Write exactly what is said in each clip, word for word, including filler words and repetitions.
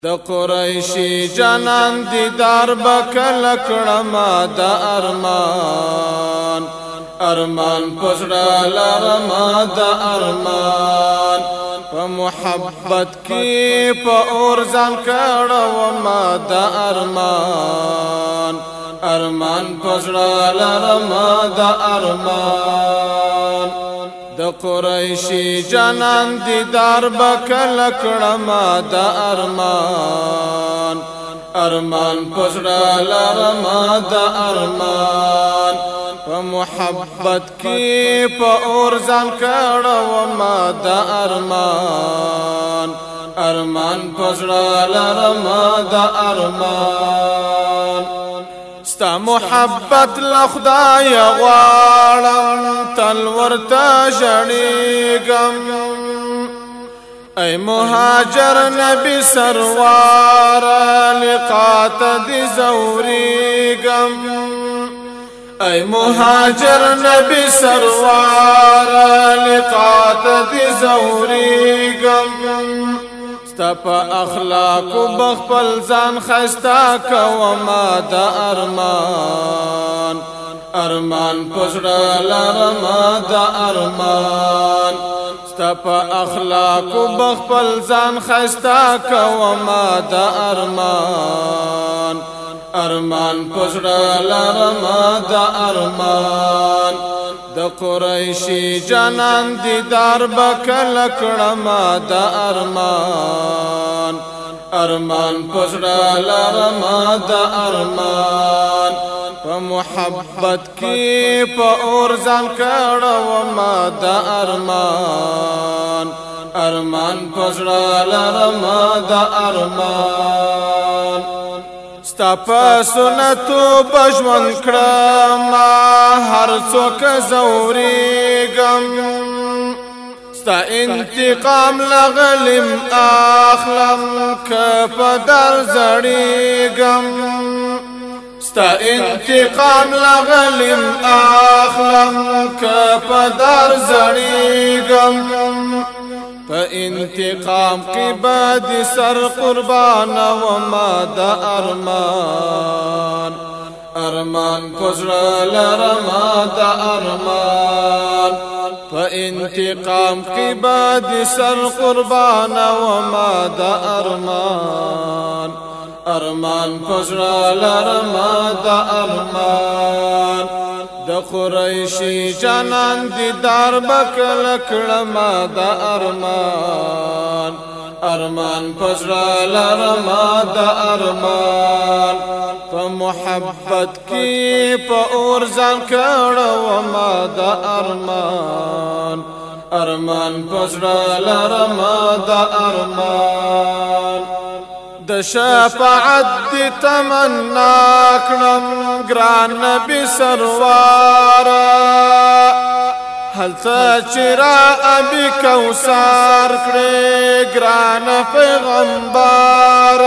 د قریشی جانان دیدار بکل کړما د ارمان ارمان پزړه لرما د ارمان په محبت کې په اور ځان کړما د ارمان ارمان پزړه لرما د ارمان د قریشی جانان دیدار بکل کړما د ارمان ارمان پزړه لرما د ارمان په محبت کې په اور ځان کړما د ارمان ارمان پزړه لرما د ارمان ستا محبت لخدای غواړم تل ورته ژړېږم ای مهاجر نبی سروار لقات دی زوریږم ای مهاجر نبی سروار لقات دی زوریږم ستا په اخلاقو بخپل ځان خستا کوما د ارمان ارمان پزړه لرما د ارمان ستا په اخلاقو بخپل ځان خستا کوما د ارمان ارمان پزړه لرما د ارمان د قریشی جانان دیدار بکل کړما د ارمان ارمان پزړه لرما د ارمان په محبت کې په اور ځان کړما د ارمان ارمان پزړه لرما د ارمان ستا په سنتو بژوند کړما هر څوک زوریږم ستا انتقام لغلم اخلم که په در زړېږم ستا انتقام لغلم اخلم که په در زړېږم په انتقام کې باد سر قربان وما د ارمان ارمان پزړه لرما د ارمان په انتقام کې باد سر قربان وما د ارمان ارمان پزړه لرما د ارمان د قریشی جانان دیدار بکل کړما د ارمان ارمان پزړه لرما د ارمان په محبت کې په اور ځان کړما د ارمان ارمان پزړه لرما د ارمان د شفاعت دی تمنا کړم ګران نبی سروار هلته چیرې ابي کوثر کړې ګران پیغمبر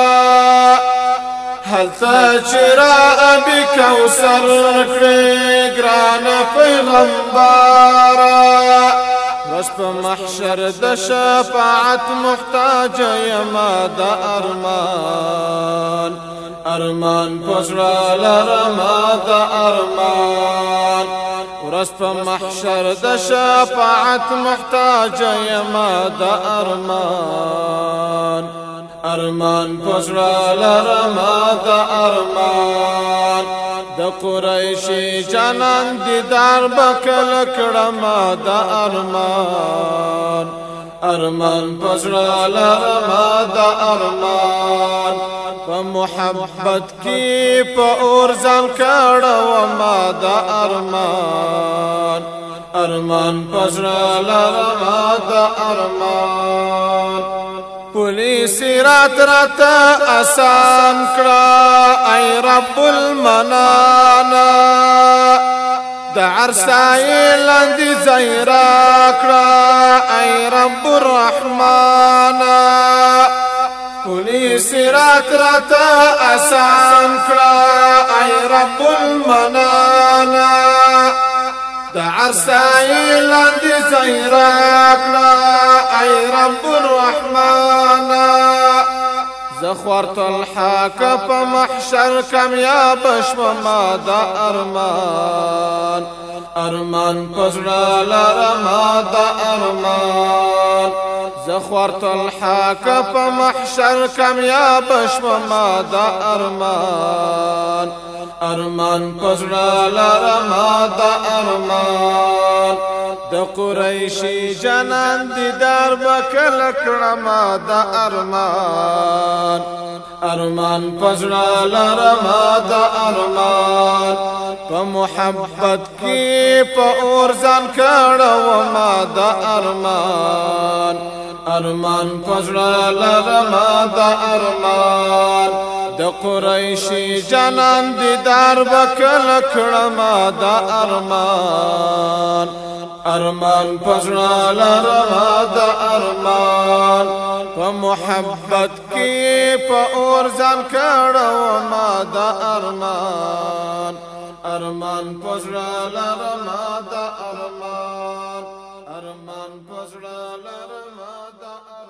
هلته چیرې ابي کوثر کړې ګران پیغمبر بس په محشر د شفاعت محتاج یما د ارمان ارمان پزړه لرما د ارمان ورځ په محشر د شفاعت محتاج یما د ارمان ارمان پزړه لرما د ارمان د قریشی جانان دیدار بکل کړما د ارمان ارمان پزړه لرما د ارمان په محبت کې په اور ځان کړما د ارمان ارمان پزړه لرما د ارمان پولیس رات رات آسان کړه ای رب المنانا د عرسای لاندې زیرا کړه ای رب الرحمن پولیس رات رات آسان کړه ای رب المنانا د عرسای لاندې زیرا کړه ای رب الرحمن زخورت الحاك په محشر کامیاب شوما دا ارمان ارمان پزړه لرما دا ارمان زخورت الحاك په محشر کامیاب شوما دا ارمان ارمان پزړه لرما دا ارمان د قریشی جنان دیدار بکل کړما دا ارمان ارمان پزړه لرما دا ارمان په محبت کې په اور ځان کړو ما دا ارمان ارمان پزړه لرما دا ارمان د قریشی جنان دیدار بکل کړما دا ارمان ارمان پزړه لرما دا ارمان په محبت کې په اور ځان کړو ما دا ارمان ارمان پزړه لرما دا ارمان ارمان پزړه لرما دا